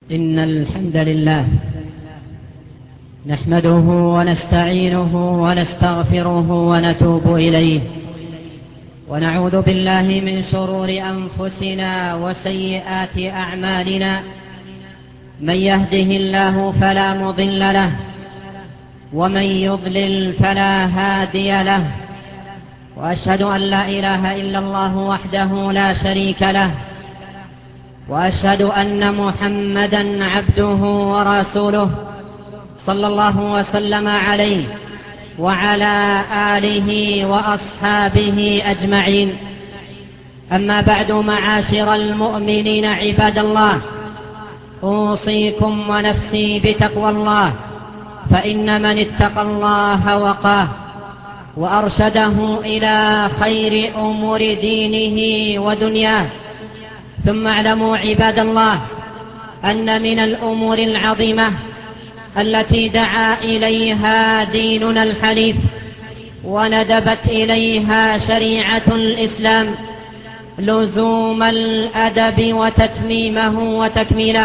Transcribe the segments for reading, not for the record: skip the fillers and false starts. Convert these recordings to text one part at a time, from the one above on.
إن الحمد لله نحمده ونستعينه ونستغفره ونتوب إليه، ونعوذ بالله من شرور أنفسنا وسيئات أعمالنا. من يهده الله فلا مضل له، ومن يضلل فلا هادي له، وأشهد أن لا إله إلا الله وحده لا شريك له، وأشهد أن محمدًا عبده ورسوله صلى الله وسلم عليه وعلى آله وأصحابه أجمعين. أما بعد، معاشر المؤمنين عباد الله، أوصيكم ونفسي بتقوى الله، فإن من اتقى الله وقاه وأرشده إلى خير أمور دينه ودنياه. ثم اعلموا عباد الله أن من الأمور العظيمة التي دعا إليها ديننا الحنيف وندبت إليها شريعة الإسلام لزوم الأدب وتتميمه وتكميله،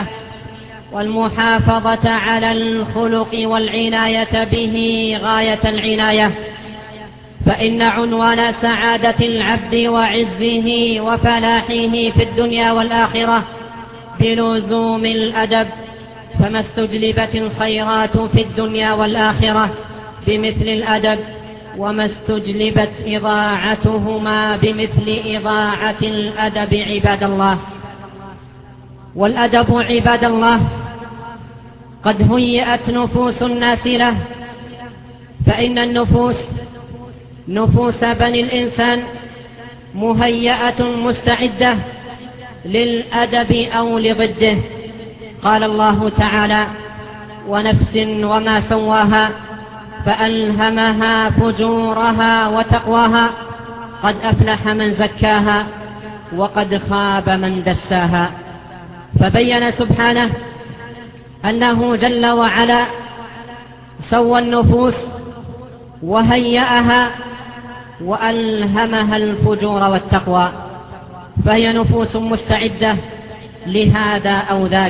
والمحافظة على الخلق والعناية به غاية العناية. فإن عنوان سعادة العبد وعزه وفلاحه في الدنيا والآخرة بلزوم الأدب، فما استجلبت الخيرات في الدنيا والآخرة بمثل الأدب، وما استجلبت إضاعتهما بمثل إضاعة الأدب عباد الله. والأدب عباد الله قد هيئت نفوس الناس له، فإن النفوس نفوس بني الإنسان مهيئة مستعدة للأدب أو لضده. قال الله تعالى: ونفس وما سواها فألهمها فجورها وتقواها، قد أفلح من زكاها وقد خاب من دساها. فبين سبحانه أنه جل وعلا سوى النفوس وهيأها وألهمها الفجور والتقوى، فهي نفوس مستعدة لهذا أو ذاك.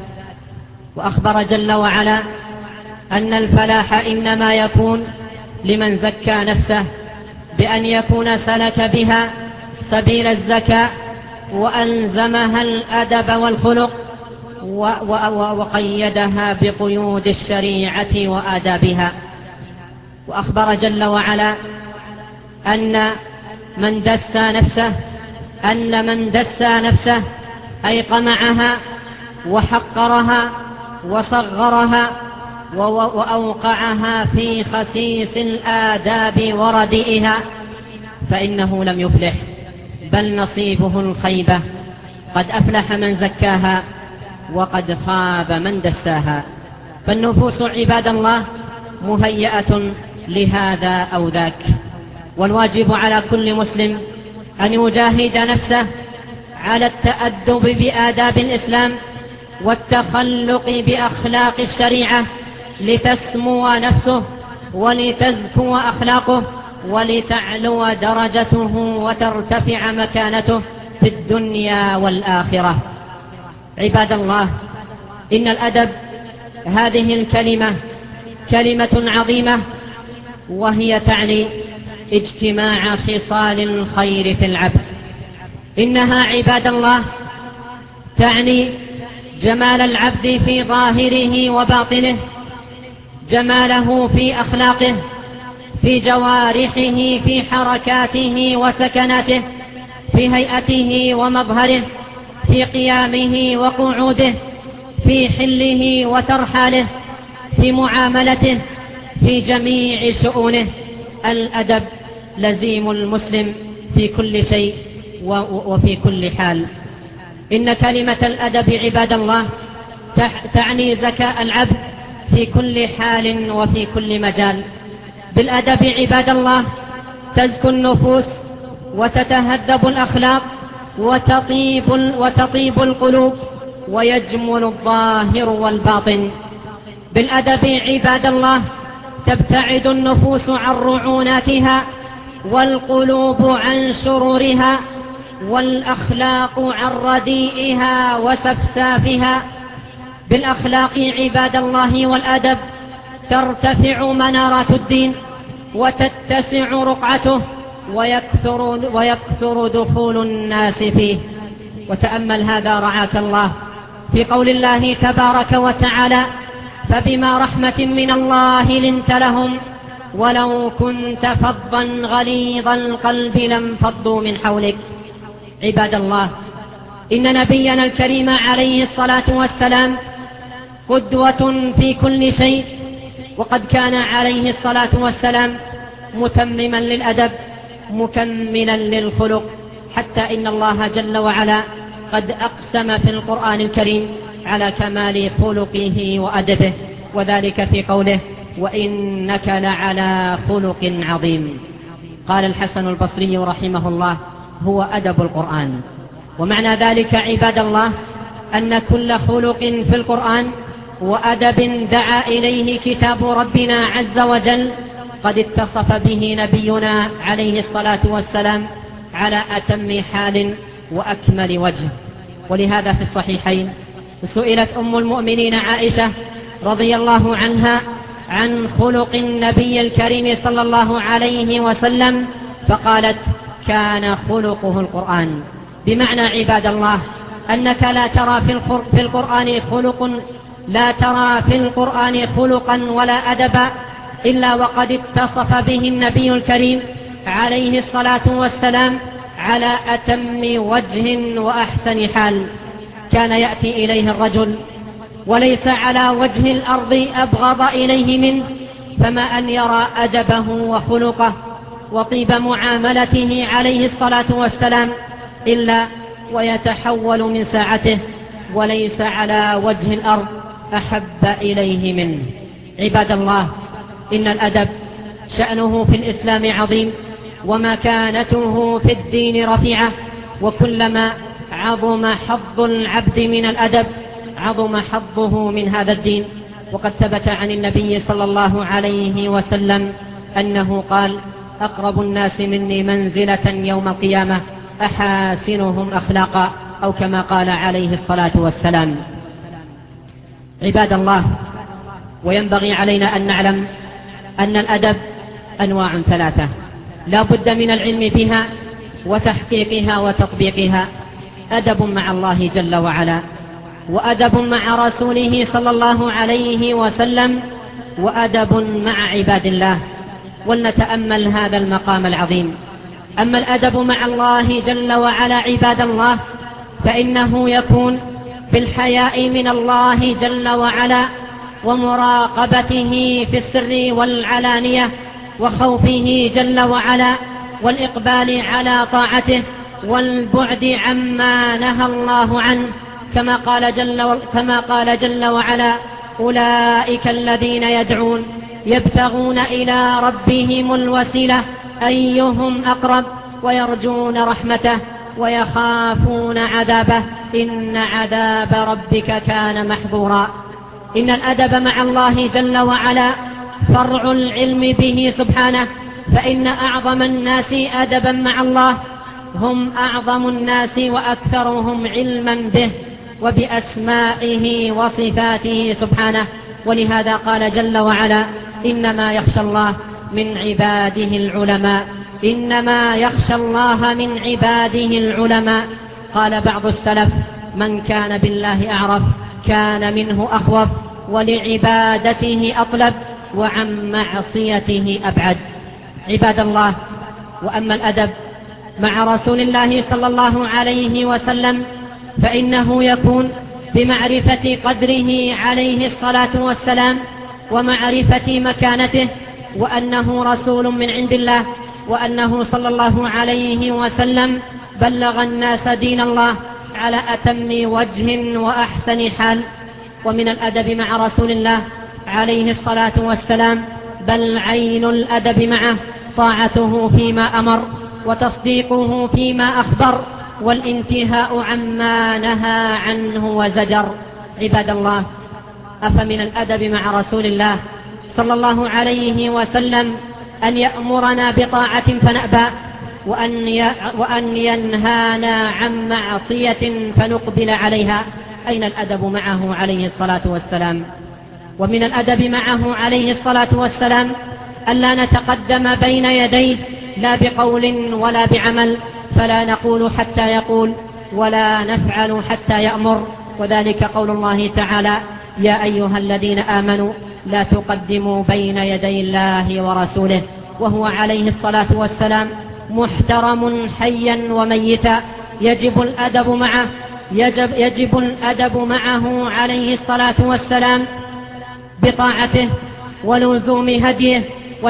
وأخبر جل وعلا أن الفلاح إنما يكون لمن زكى نفسه بأن يكون سلك بها سبيل الزكاة وألزمها الأدب والخلق وقيدها بقيود الشريعة وآدابها. وأخبر جل وعلا أن من دسى نفسه أي قمعها وحقرها وصغرها وأوقعها في خسيس الآداب وردئها، فإنه لم يفلح، بل نصيبه الخيبة. قد أفلح من زكاها وقد خاب من دساها. فالنفوس عباد الله مهيئة لهذا أو ذاك، والواجب على كل مسلم أن يجاهد نفسه على التأدب بآداب الإسلام والتخلق بأخلاق الشريعة، لتسمو نفسه ولتزكو أخلاقه ولتعلو درجته وترتفع مكانته في الدنيا والآخرة. عباد الله، إن الأدب هذه الكلمة كلمة عظيمة، وهي تعني اجتماع خصال الخير في العبد. إنها عباد الله تعني جمال العبد في ظاهره وباطنه، جماله في أخلاقه، في جوارحه، في حركاته وسكناته، في هيئته ومظهره، في قيامه وقعوده، في حله وترحاله، في معاملته، في جميع شؤونه. الأدب لزيم المسلم في كل شيء وفي كل حال. إن كلمة الأدب عباد الله تعني زكاء العبد في كل حال وفي كل مجال. بالأدب عباد الله تزكو النفوس وتتهذب الأخلاق وتطيب القلوب ويجمل الظاهر والباطن. بالأدب عباد الله تبتعد النفوس عن رعوناتها، والقلوب عن شرورها، والأخلاق عن رديئها وسفسافها. بالأخلاق عباد الله والأدب ترتفع منارات الدين وتتسع رقعته ويكثر دخول الناس فيه. وتأمل هذا رعاك الله في قول الله تبارك وتعالى: فبما رحمة من الله لنت لهم ولو كنت فظا غليظ القلب لانفضوا من حولك. عباد الله، إن نبينا الكريم عليه الصلاة والسلام قدوة في كل شيء، وقد كان عليه الصلاة والسلام متمما للأدب مكملا للخلق، حتى إن الله جل وعلا قد أقسم في القرآن الكريم على كمال خلقه وأدبه، وذلك في قوله: وإنك لعلى خلق عظيم. قال الحسن البصري رحمه الله: هو أدب القرآن. ومعنى ذلك عباد الله أن كل خلق في القرآن وأدب دعا إليه كتاب ربنا عز وجل قد اتصف به نبينا عليه الصلاة والسلام على أتم حال وأكمل وجه. ولهذا في الصحيحين سئلت أم المؤمنين عائشة رضي الله عنها عن خلق النبي الكريم صلى الله عليه وسلم، فقالت: كان خلقه القرآن. بمعنى عباد الله أنك لا ترى في القرآن خلقا ولا أدبا إلا وقد اتصف به النبي الكريم عليه الصلاة والسلام على أتم وجه وأحسن حال. كان يأتي إليه الرجل وليس على وجه الأرض أبغض إليه منه، فما أن يرى أدبه وخلقه وطيب معاملته عليه الصلاة والسلام إلا ويتحول من ساعته، وليس على وجه الأرض أحب إليه منه. عباد الله، إن الأدب شأنه في الإسلام عظيم، ومكانته في الدين رفيعة، وكلما عظم حظ العبد من الأدب عظم حظه من هذا الدين. وقد ثبت عن النبي صلى الله عليه وسلم أنه قال: أقرب الناس مني منزلة يوم القيامة أحاسنهم أخلاقا، أو كما قال عليه الصلاة والسلام. عباد الله، وينبغي علينا أن نعلم أن الأدب أنواع ثلاثة لا بد من العلم بها وتحقيقها وتطبيقها: أدب مع الله جل وعلا، وأدب مع رسوله صلى الله عليه وسلم، وأدب مع عباد الله. ولنتأمل هذا المقام العظيم. أما الأدب مع الله جل وعلا عباد الله فإنه يكون بالحياء من الله جل وعلا، ومراقبته في السر والعلانية، وخوفه جل وعلا، والإقبال على طاعته، والبعد عما نهى الله عنه، كما قال جل وعلا: أولئك الذين يدعون يبتغون إلى ربهم الوسيلة أيهم أقرب ويرجون رحمته ويخافون عذابه إن عذاب ربك كان محظورا. إن الأدب مع الله جل وعلا فرع العلم به سبحانه، فإن أعظم الناس أدبا مع الله هم أعظم الناس وأكثرهم علما به وبأسمائه وصفاته سبحانه. ولهذا قال جل وعلا: إنما يخشى الله من عباده العلماء، إنما يخشى الله من عباده العلماء. قال بعض السلف: من كان بالله أعرف كان منه أخوف، ولعبادته أطلب، وعن معصيته أبعد. عباد الله، وأما الأدب مع رسول الله صلى الله عليه وسلم فإنه يكون بمعرفة قدره عليه الصلاة والسلام، ومعرفة مكانته، وأنه رسول من عند الله، وأنه صلى الله عليه وسلم بلغ الناس دين الله على أتم وجه وأحسن حال. ومن الأدب مع رسول الله عليه الصلاة والسلام بل عين الأدب معه طاعته فيما أمر، وتصديقه فيما أخبر، والانتهاء عما نهى عنه وزجر. عباد الله، أفمن الأدب مع رسول الله صلى الله عليه وسلم أن يأمرنا بطاعة فنأبى، وأن ينهانا عن معصية فنقبل عليها، أين الأدب معه عليه الصلاة والسلام؟ ومن الأدب معه عليه الصلاة والسلام ألا نتقدم بين يديه لا بقول ولا بعمل، فلا نقول حتى يقول ولا نفعل حتى يأمر، وذلك قول الله تعالى: يا أيها الذين آمنوا لا تقدموا بين يدي الله ورسوله. وهو عليه الصلاة والسلام محترم حيا وميتا، يجب الأدب معه عليه الصلاة والسلام بطاعته ولزوم هديه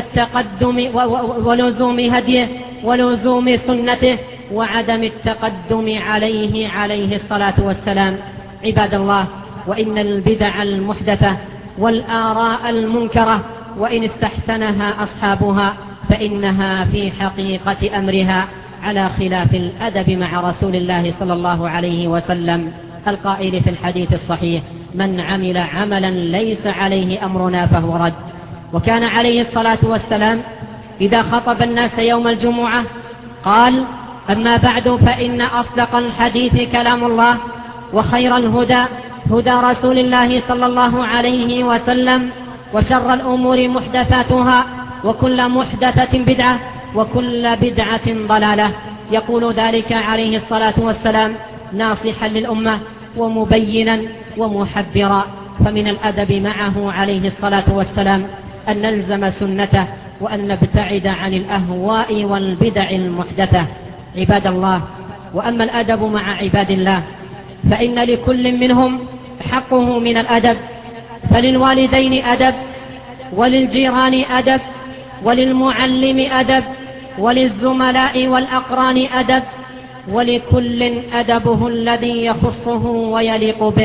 ولزوم سنته وعدم التقدم عليه الصلاة والسلام. عباد الله، وإن البدع المحدثة والآراء المنكرة وإن استحسنها أصحابها فإنها في حقيقة أمرها على خلاف الأدب مع رسول الله صلى الله عليه وسلم القائل في الحديث الصحيح: من عمل عملا ليس عليه أمرنا فهو رد. وكان عليه الصلاة والسلام إذا خطب الناس يوم الجمعة قال: أما بعد فإن أصدق الحديث كلام الله، وخير الهدى هدى رسول الله صلى الله عليه وسلم، وشر الأمور محدثاتها، وكل محدثة بدعة، وكل بدعة ضلالة. يقول ذلك عليه الصلاة والسلام ناصحا للأمة ومبينا ومحذرا. فمن الأدب معه عليه الصلاة والسلام أن نلزم سنته وأن نبتعد عن الأهواء والبدع المحدثة. عباد الله، وأما الأدب مع عباد الله فإن لكل منهم حقه من الأدب، فللوالدين أدب، وللجيران أدب، وللمعلم أدب، وللزملاء والأقران أدب، ولكل أدبه الذي يخصه ويليق به،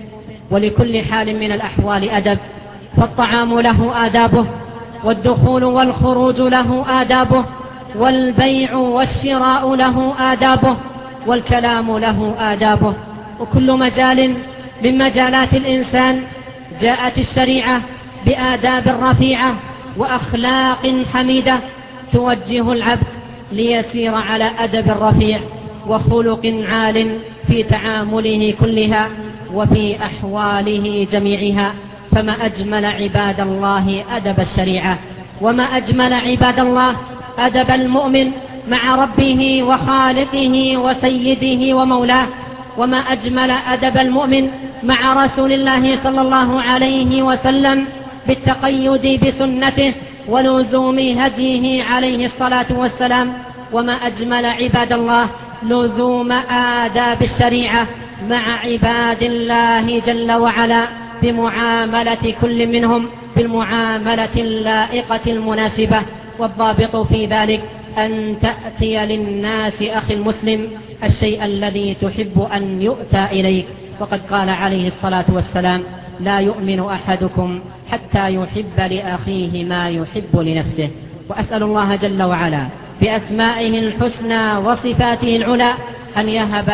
ولكل حال من الأحوال أدب. فالطعام له آدابه، والدخول والخروج له آدابه، والبيع والشراء له آدابه، والكلام له آدابه. وكل مجال من مجالات الإنسان جاءت الشريعة بآداب رفيعة وأخلاق حميدة توجه العبد ليسير على أدب رفيع وخلق عال في تعامله كلها وفي أحواله جميعها. فما أجمل عباد الله أدب الشريعة، وما أجمل عباد الله أدب المؤمن مع ربه وخالقه وسيده ومولاه، وما أجمل أدب المؤمن مع رسول الله صلى الله عليه وسلم بالتقيد بسنته ولزوم هديه عليه الصلاة والسلام. وما أجمل عباد الله لزوم آداب الشريعة مع عباد الله جل وعلا بمعاملة كل منهم بالمعاملة اللائقة المناسبة. والضابط في ذلك أن تأتي للناس أخي المسلم الشيء الذي تحب أن يؤتى إليك. وقد قال عليه الصلاة والسلام: لا يؤمن أحدكم حتى يحب لأخيه ما يحب لنفسه. وأسأل الله جل وعلا بأسمائه الحسنى وصفاته العلى أن يهب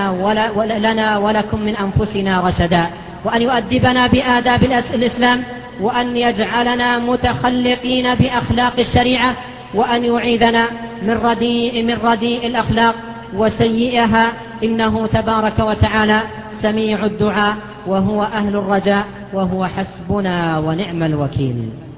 لنا ولكم من أنفسنا رشدا، وأن يؤدبنا بآداب الإسلام، وأن يجعلنا متخلقين بأخلاق الشريعة، وأن يعيذنا من رديء الأخلاق وسيئها، إنه تبارك وتعالى سميع الدعاء وهو أهل الرجاء وهو حسبنا ونعم الوكيل.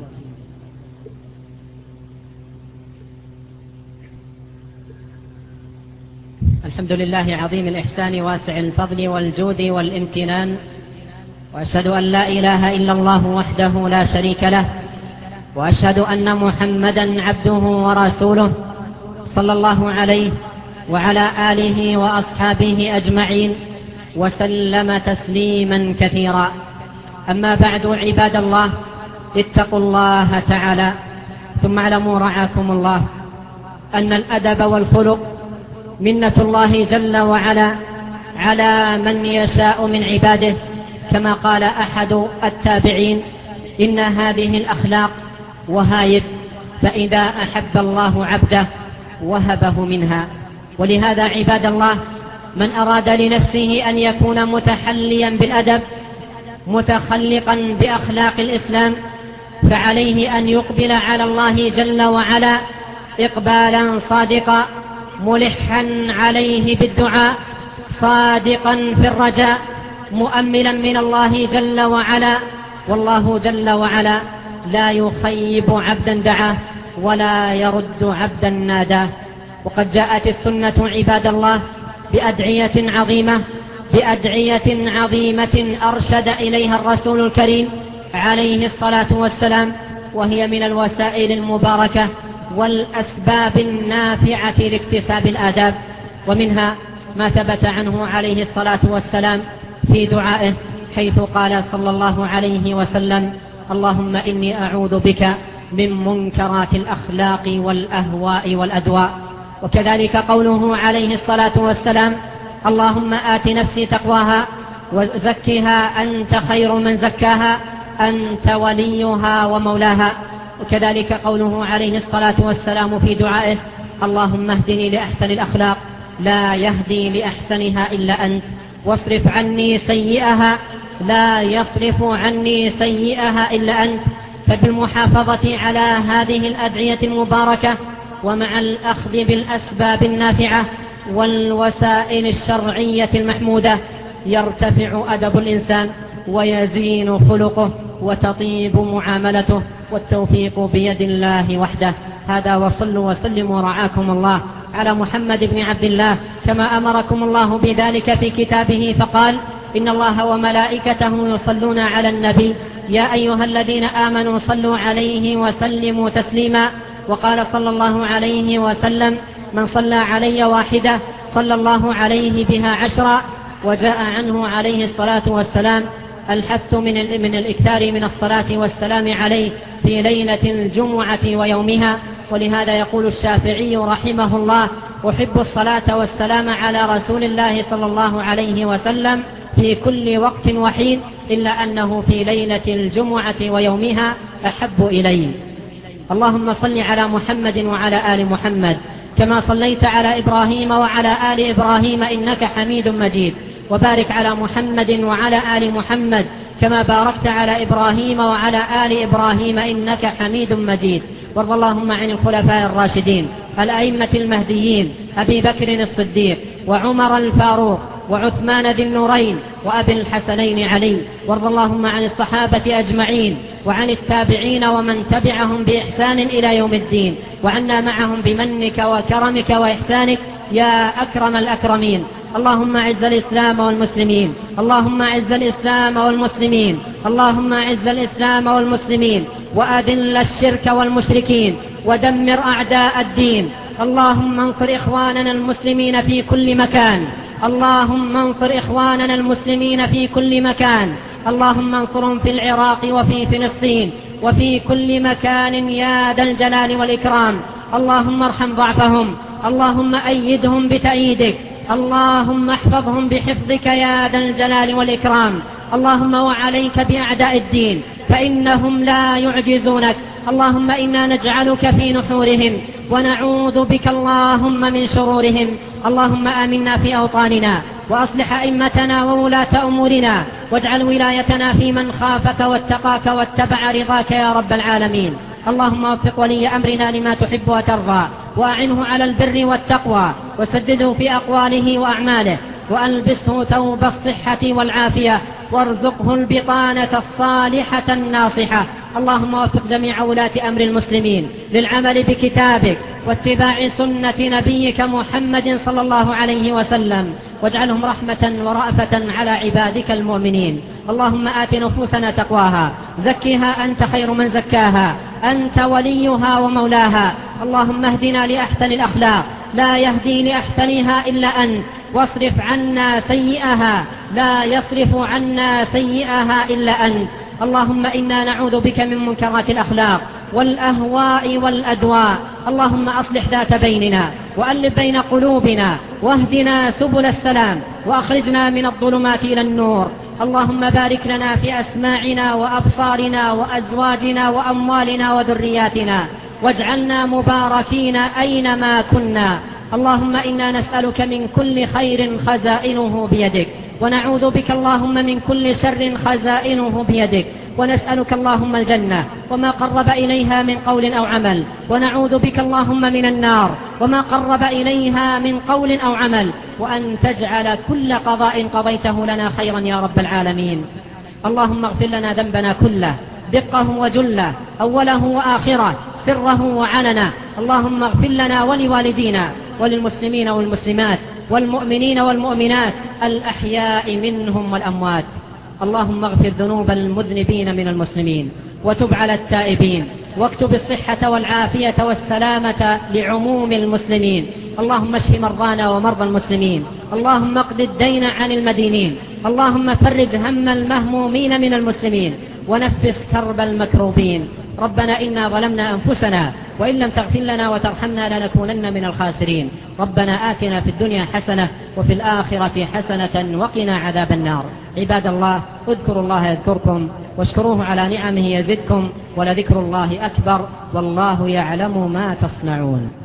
الحمد لله عظيم الإحسان واسع الفضل والجود والامتنان، وأشهد أن لا إله إلا الله وحده لا شريك له، وأشهد أن محمدا عبده ورسوله صلى الله عليه وعلى آله وأصحابه أجمعين وسلم تسليما كثيرا. أما بعد عباد الله، اتقوا الله تعالى، ثم اعلموا رعاكم الله أن الأدب والخلق منة الله جل وعلا على من يشاء من عباده، كما قال أحد التابعين: إن هذه الأخلاق وهايب، فإذا أحب الله عبده وهبه منها. ولهذا عباد الله، من أراد لنفسه أن يكون متحليا بالأدب متخلقا بأخلاق الإسلام فعليه أن يقبل على الله جل وعلا إقبالا صادقا، ملحا عليه بالدعاء، صادقا في الرجاء، مؤملا من الله جل وعلا، والله جل وعلا لا يخيب عبدا دعاه ولا يرد عبدا ناداه. وقد جاءت السنة عباد الله بأدعية عظيمة أرشد إليها الرسول الكريم عليه الصلاة والسلام، وهي من الوسائل المباركة والأسباب النافعة لاكتساب الآداب. ومنها ما ثبت عنه عليه الصلاة والسلام في دعائه، حيث قال صلى الله عليه وسلم: اللهم إني أعوذ بك من منكرات الأخلاق والأهواء والأدواء. وكذلك قوله عليه الصلاة والسلام: اللهم آت نفسي تقواها وزكها أنت خير من زكاها أنت وليها ومولاها. وكذلك قوله عليه الصلاة والسلام في دعائه: اللهم اهدني لأحسن الأخلاق لا يهدي لأحسنها إلا أنت، واصرف عني سيئها لا يصرف عني سيئها إلا أنت. فبالمحافظة على هذه الأدعية المباركة، ومع الأخذ بالأسباب النافعة والوسائل الشرعية المحمودة، يرتفع أدب الإنسان ويزين خلقه وتطيب معاملته، والتوفيق بيد الله وحده. هذا، وصلوا وسلموا رعاكم الله على محمد بن عبد الله كما أمركم الله بذلك في كتابه، فقال: إن الله وملائكته يصلون على النبي يا أيها الذين آمنوا صلوا عليه وسلموا تسليما. وقال صلى الله عليه وسلم: من صلى علي واحدة صلى الله عليه بها 10. وجاء عنه عليه الصلاة والسلام الحث من الإكثار من الصلاة والسلام عليه في ليلة الجمعة ويومها. ولهذا يقول الشافعي رحمه الله: أحب الصلاة والسلام على رسول الله صلى الله عليه وسلم في كل وقت وحين، إلا أنه في ليلة الجمعة ويومها أحب إلي. اللهم صل على محمد وعلى آل محمد كما صليت على إبراهيم وعلى آل إبراهيم إنك حميد مجيد، وبارك على محمد وعلى آل محمد كما باركت على إبراهيم وعلى آل إبراهيم إنك حميد مجيد. وارض اللهم عن الخلفاء الراشدين الأئمة المهديين أبي بكر الصديق وعمر الفاروق وعثمان ذي النورين وأبي الحسنين علي. وارض اللهم عن الصحابة أجمعين وعن التابعين ومن تبعهم بإحسان إلى يوم الدين، وعنا معهم بمنك وكرمك وإحسانك يا أكرم الأكرمين. اللهم أعز الإسلام والمسلمين، اللهم أعز الإسلام والمسلمين، اللهم أعز الإسلام والمسلمين، وأذل الشرك والمشركين، ودمر أعداء الدين. اللهم انصر إخواننا المسلمين في كل مكان، اللهم انصر إخواننا المسلمين في كل مكان، اللهم انصرهم في العراق وفي فلسطين وفي كل مكان يا ذا الجلال والإكرام. اللهم ارحم ضعفهم، اللهم أيدهم بتأييدك، اللهم احفظهم بحفظك يا ذا الجلال والإكرام. اللهم وعليك بأعداء الدين فإنهم لا يعجزونك. اللهم إنا نجعلك في نحورهم ونعوذ بك اللهم من شرورهم. اللهم آمنا في أوطاننا، وأصلح أئمتنا وولاة أمورنا، واجعل ولايتنا في من خافك واتقاك واتبع رضاك يا رب العالمين. اللهم وفق ولي أمرنا لما تحب وترضى، وأعنه على البر والتقوى، وسدده في أقواله وأعماله، وألبسه ثوب الصحة والعافية، وارزقه البطانة الصالحة الناصحة. اللهم وفق جميع ولاة أمر المسلمين للعمل بكتابك واتباع سنة نبيك محمد صلى الله عليه وسلم، واجعلهم رحمة ورأفة على عبادك المؤمنين. اللهم آت نفوسنا تقواها، زكها أنت خير من زكاها، أنت وليها ومولاها. اللهم اهدنا لأحسن الأخلاق لا يهدي لأحسنها إلا أنت، واصرف عنا سيئها لا يصرف عنا سيئها إلا أنت. اللهم إنا نعوذ بك من منكرات الأخلاق والأهواء والأدواء. اللهم أصلح ذات بيننا، وألف بين قلوبنا، واهدنا سبل السلام، وأخرجنا من الظلمات إلى النور. اللهم بارك لنا في أسماعنا وأبصارنا وأزواجنا وأموالنا وذرياتنا، واجعلنا مباركين أينما كنا. اللهم إنا نسألك من كل خير خزائنه بيدك، ونعوذ بك اللهم من كل شر خزائنه بيدك. ونسألك اللهم الجنة وما قرب إليها من قول أو عمل، ونعوذ بك اللهم من النار وما قرب إليها من قول أو عمل، وأن تجعل كل قضاء قضيته لنا خيرا يا رب العالمين. اللهم اغفر لنا ذنبنا كله، دقه وجله، أوله وآخره، سره وعلنا. اللهم اغفر لنا ولوالدينا وللمسلمين والمسلمات والمؤمنين والمؤمنات الأحياء منهم والأموات. اللهم اغفر ذنوب المذنبين من المسلمين، وتب على التائبين، واكتب الصحة والعافية والسلامة لعموم المسلمين. اللهم اشف مرضانا ومرضى المسلمين، اللهم اقض الدين عن المدينين، اللهم فرج هم المهمومين من المسلمين، ونفس كرب المكروبين. ربنا إنا ظلمنا أنفسنا، وإن لم تغفر لنا وترحمنا لنكونن من الخاسرين. ربنا آتنا في الدنيا حسنة وفي الآخرة حسنة وقنا عذاب النار. عباد الله، اذكروا الله يذكركم، واشكروه على نعمه يزدكم، ولذكر الله أكبر، والله يعلم ما تصنعون.